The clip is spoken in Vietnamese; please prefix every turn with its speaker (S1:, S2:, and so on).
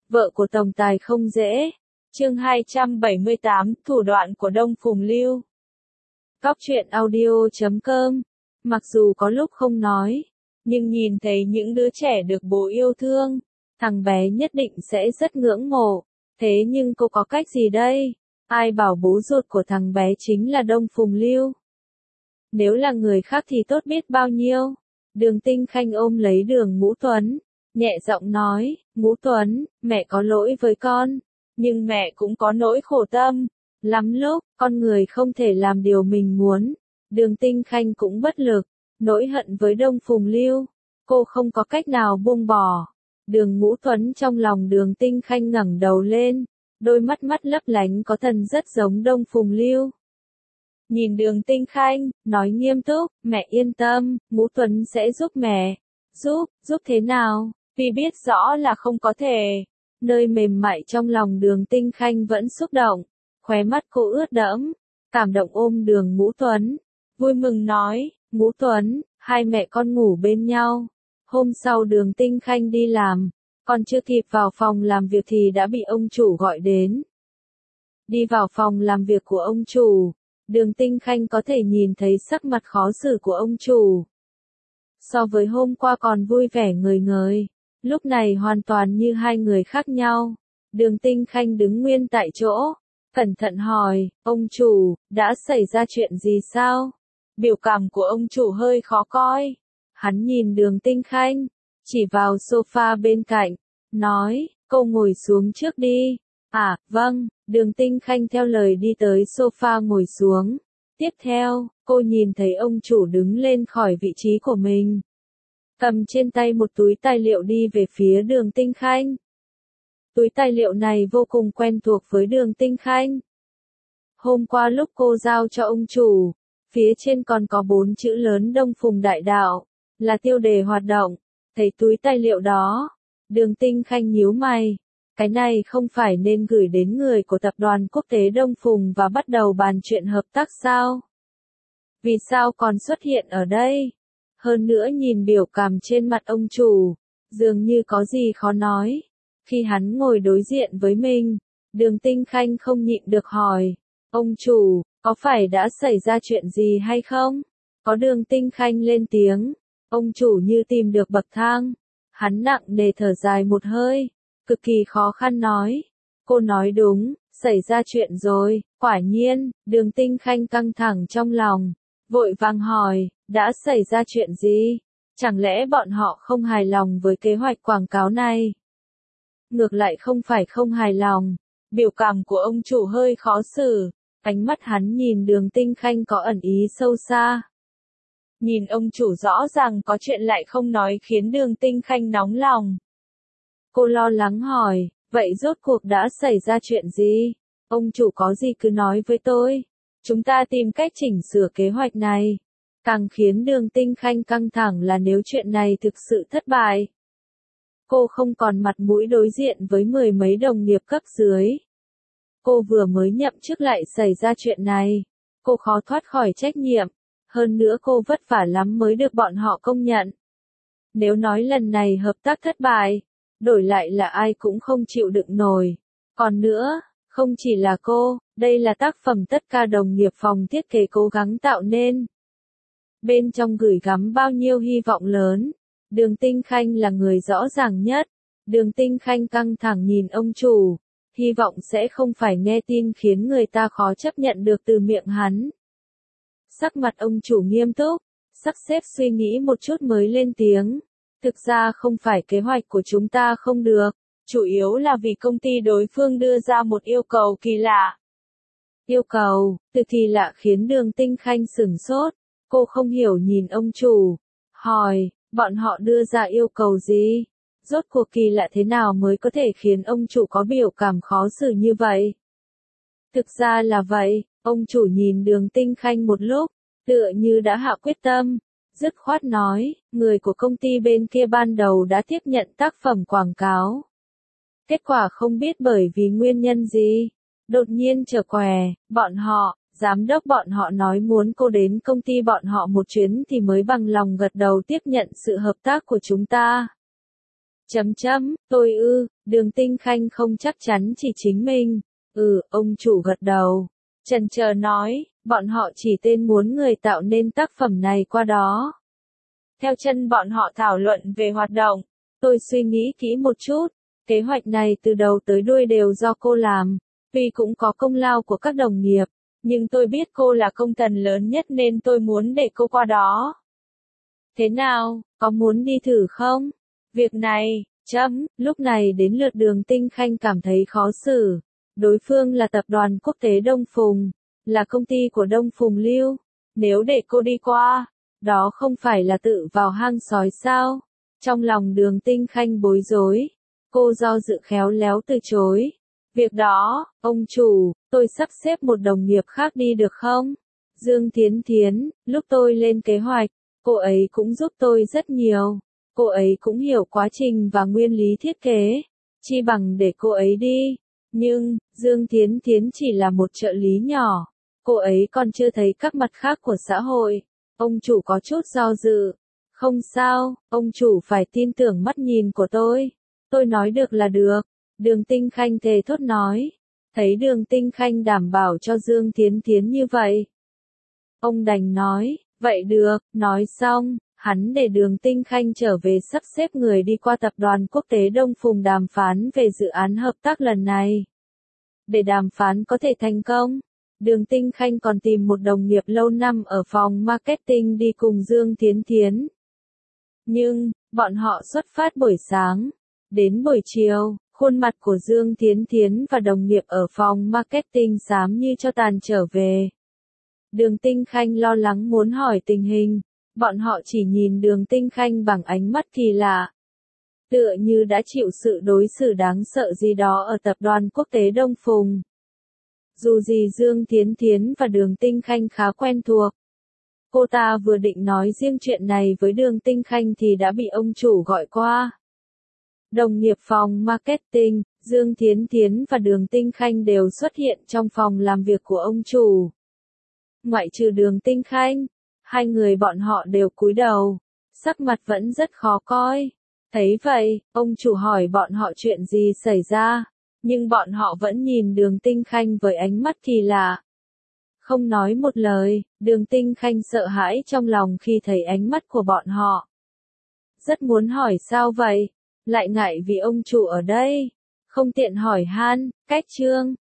S1: vợ của tổng tài không dễ. Chương 278, thủ đoạn của Đông Phùng Lưu. Cóc truyện audio.com. Mặc dù có lúc không nói, nhưng nhìn thấy những đứa trẻ được bố yêu thương, thằng bé nhất định sẽ rất ngưỡng mộ. Thế nhưng cô có cách gì đây? Ai bảo bố ruột của thằng bé chính là Đông Phùng Lưu? Nếu là người khác thì tốt biết bao nhiêu. Đường Tinh Khanh ôm lấy Đường Ngũ Tuấn, nhẹ giọng nói, Ngũ Tuấn, mẹ có lỗi với con, nhưng mẹ cũng có nỗi khổ tâm. Lắm lúc, con người không thể làm điều mình muốn. Đường Tinh Khanh cũng bất lực, nỗi hận với Đông Phùng Lưu, cô không có cách nào buông bỏ. Đường Ngũ Tuấn trong lòng Đường Tinh Khanh ngẩng đầu lên, đôi mắt lấp lánh có thần rất giống Đông Phùng Lưu. Nhìn Đường Tinh Khanh, nói nghiêm túc, mẹ yên tâm, Ngũ Tuấn sẽ giúp mẹ. Giúp thế nào? Vì biết rõ là không có thể. Nơi mềm mại trong lòng Đường Tinh Khanh vẫn xúc động, khóe mắt cô ướt đẫm, cảm động ôm Đường Ngũ Tuấn, vui mừng nói, Ngũ Tuấn, hai mẹ con ngủ bên nhau. Hôm sau Đường Tinh Khanh đi làm, còn chưa kịp vào phòng làm việc thì đã bị ông chủ gọi đến. Đi vào phòng làm việc của ông chủ, Đường Tinh Khanh có thể nhìn thấy sắc mặt khó xử của ông chủ. So với hôm qua còn vui vẻ ngời ngời, lúc này hoàn toàn như hai người khác nhau. Đường Tinh Khanh đứng nguyên tại chỗ, cẩn thận hỏi, ông chủ, đã xảy ra chuyện gì sao? Biểu cảm của ông chủ hơi khó coi. Hắn nhìn Đường Tinh Khanh, chỉ vào sofa bên cạnh, nói, cô ngồi xuống trước đi. À, vâng, Đường Tinh Khanh theo lời đi tới sofa ngồi xuống. Tiếp theo, cô nhìn thấy ông chủ đứng lên khỏi vị trí của mình, cầm trên tay một túi tài liệu đi về phía Đường Tinh Khanh. Túi tài liệu này vô cùng quen thuộc với Đường Tinh Khanh. Hôm qua lúc cô giao cho ông chủ, phía trên còn có 4 chữ lớn Đông Phùng Đại Đạo, là tiêu đề hoạt động. Thấy túi tài liệu đó, Đường Tinh Khanh nhíu mày. Cái này không phải nên gửi đến người của tập đoàn quốc tế Đông Phùng và bắt đầu bàn chuyện hợp tác sao? Vì sao còn xuất hiện ở đây? Hơn nữa nhìn biểu cảm trên mặt ông chủ, dường như có gì khó nói. Khi hắn ngồi đối diện với mình, Đường Tinh Khanh không nhịn được hỏi, ông chủ, có phải đã xảy ra chuyện gì hay không? Có Đường Tinh Khanh lên tiếng, ông chủ như tìm được bậc thang. Hắn nặng nề thở dài một hơi, cực kỳ khó khăn nói, cô nói đúng, xảy ra chuyện rồi. Quả nhiên, Đường Tinh Khanh căng thẳng trong lòng, vội vàng hỏi, đã xảy ra chuyện gì? Chẳng lẽ bọn họ không hài lòng với kế hoạch quảng cáo này? Ngược lại không phải không hài lòng, biểu cảm của ông chủ hơi khó xử, ánh mắt hắn nhìn Đường Tinh Khanh có ẩn ý sâu xa. Nhìn ông chủ rõ ràng có chuyện lại không nói khiến Đường Tinh Khanh nóng lòng. Cô lo lắng hỏi, vậy rốt cuộc đã xảy ra chuyện gì? Ông chủ có gì cứ nói với tôi. Chúng ta tìm cách chỉnh sửa kế hoạch này. Càng khiến Đường Tinh Khanh căng thẳng là nếu chuyện này thực sự thất bại, cô không còn mặt mũi đối diện với 10 mấy đồng nghiệp cấp dưới. Cô vừa mới nhậm chức lại xảy ra chuyện này. Cô khó thoát khỏi trách nhiệm. Hơn nữa cô vất vả lắm mới được bọn họ công nhận. Nếu nói lần này hợp tác thất bại, đổi lại là ai cũng không chịu đựng nổi. Còn nữa, không chỉ là cô, đây là tác phẩm tất cả đồng nghiệp phòng thiết kế cố gắng tạo nên. Bên trong gửi gắm bao nhiêu hy vọng lớn. Đường Tinh Khanh là người rõ ràng nhất. Đường Tinh Khanh căng thẳng nhìn ông chủ, hy vọng sẽ không phải nghe tin khiến người ta khó chấp nhận được từ miệng hắn. Sắc mặt ông chủ nghiêm túc, sắp xếp suy nghĩ một chút mới lên tiếng. Thực ra không phải kế hoạch của chúng ta không được, chủ yếu là vì công ty đối phương đưa ra một yêu cầu kỳ lạ. Yêu cầu, từ kỳ lạ khiến Đường Tinh Khanh sửng sốt, cô không hiểu nhìn ông chủ, hỏi, bọn họ đưa ra yêu cầu gì? Rốt cuộc kỳ lạ thế nào mới có thể khiến ông chủ có biểu cảm khó xử như vậy? Thực ra là vậy, ông chủ nhìn Đường Tinh Khanh một lúc, tựa như đã hạ quyết tâm, dứt khoát nói, người của công ty bên kia ban đầu đã tiếp nhận tác phẩm quảng cáo. Kết quả không biết bởi vì nguyên nhân gì, đột nhiên trở què, giám đốc bọn họ nói muốn cô đến công ty bọn họ một chuyến thì mới bằng lòng gật đầu tiếp nhận sự hợp tác của chúng ta. Tôi Đường Tinh Khanh không chắc chắn chỉ chính mình. Ông chủ gật đầu. Chần chờ nói, bọn họ chỉ tên muốn người tạo nên tác phẩm này qua đó. Theo chân bọn họ thảo luận về hoạt động. Tôi suy nghĩ kỹ một chút. Kế hoạch này từ đầu tới đuôi đều do cô làm. Tuy cũng có công lao của các đồng nghiệp. Nhưng tôi biết cô là công thần lớn nhất nên tôi muốn để cô qua đó. Thế nào, có muốn đi thử không? Việc này, lúc này đến lượt Đường Tinh Khanh cảm thấy khó xử. Đối phương là tập đoàn quốc tế Đông Phùng, là công ty của Đông Phùng Lưu. Nếu để cô đi qua, đó không phải là tự vào hang sói sao? Trong lòng Đường Tinh Khanh bối rối. Cô do dự khéo léo từ chối. Việc đó, ông chủ, tôi sắp xếp một đồng nghiệp khác đi được không? Dương Thiến Thiến, lúc tôi lên kế hoạch, cô ấy cũng giúp tôi rất nhiều. Cô ấy cũng hiểu quá trình và nguyên lý thiết kế. Chi bằng để cô ấy đi. Nhưng, Dương Thiến Thiến chỉ là một trợ lý nhỏ. Cô ấy còn chưa thấy các mặt khác của xã hội. Ông chủ có chút do dự. Không sao, ông chủ phải tin tưởng mắt nhìn của tôi. Tôi nói được là được. Đường Tinh Khanh thề thốt nói. Thấy Đường Tinh Khanh đảm bảo cho Dương Thiến Thiến như vậy. Ông đành nói, vậy được, nói xong, hắn để Đường Tinh Khanh trở về sắp xếp người đi qua tập đoàn quốc tế Đông Phùng đàm phán về dự án hợp tác lần này. Để đàm phán có thể thành công, Đường Tinh Khanh còn tìm một đồng nghiệp lâu năm ở phòng marketing đi cùng Dương Thiến Thiến. Nhưng, bọn họ xuất phát buổi sáng. Đến buổi chiều, khuôn mặt của Dương Thiến Thiến và đồng nghiệp ở phòng marketing xám như cho tàn trở về. Đường Tinh Khanh lo lắng muốn hỏi tình hình. Bọn họ chỉ nhìn Đường Tinh Khanh bằng ánh mắt kỳ lạ. Tựa như đã chịu sự đối xử đáng sợ gì đó ở tập đoàn quốc tế Đông Phùng. Dù gì Dương Thiến Thiến và Đường Tinh Khanh khá quen thuộc. Cô ta vừa định nói riêng chuyện này với Đường Tinh Khanh thì đã bị ông chủ gọi qua. Đồng nghiệp phòng marketing, Dương Thiến Thiến và Đường Tinh Khanh đều xuất hiện trong phòng làm việc của ông chủ. Ngoại trừ Đường Tinh Khanh, hai người bọn họ đều cúi đầu, sắc mặt vẫn rất khó coi. Thấy vậy, ông chủ hỏi bọn họ chuyện gì xảy ra, nhưng bọn họ vẫn nhìn Đường Tinh Khanh với ánh mắt kỳ lạ. Không nói một lời, Đường Tinh Khanh sợ hãi trong lòng khi thấy ánh mắt của bọn họ. Rất muốn hỏi sao vậy, lại ngại vì ông chủ ở đây, không tiện hỏi han, cách chương.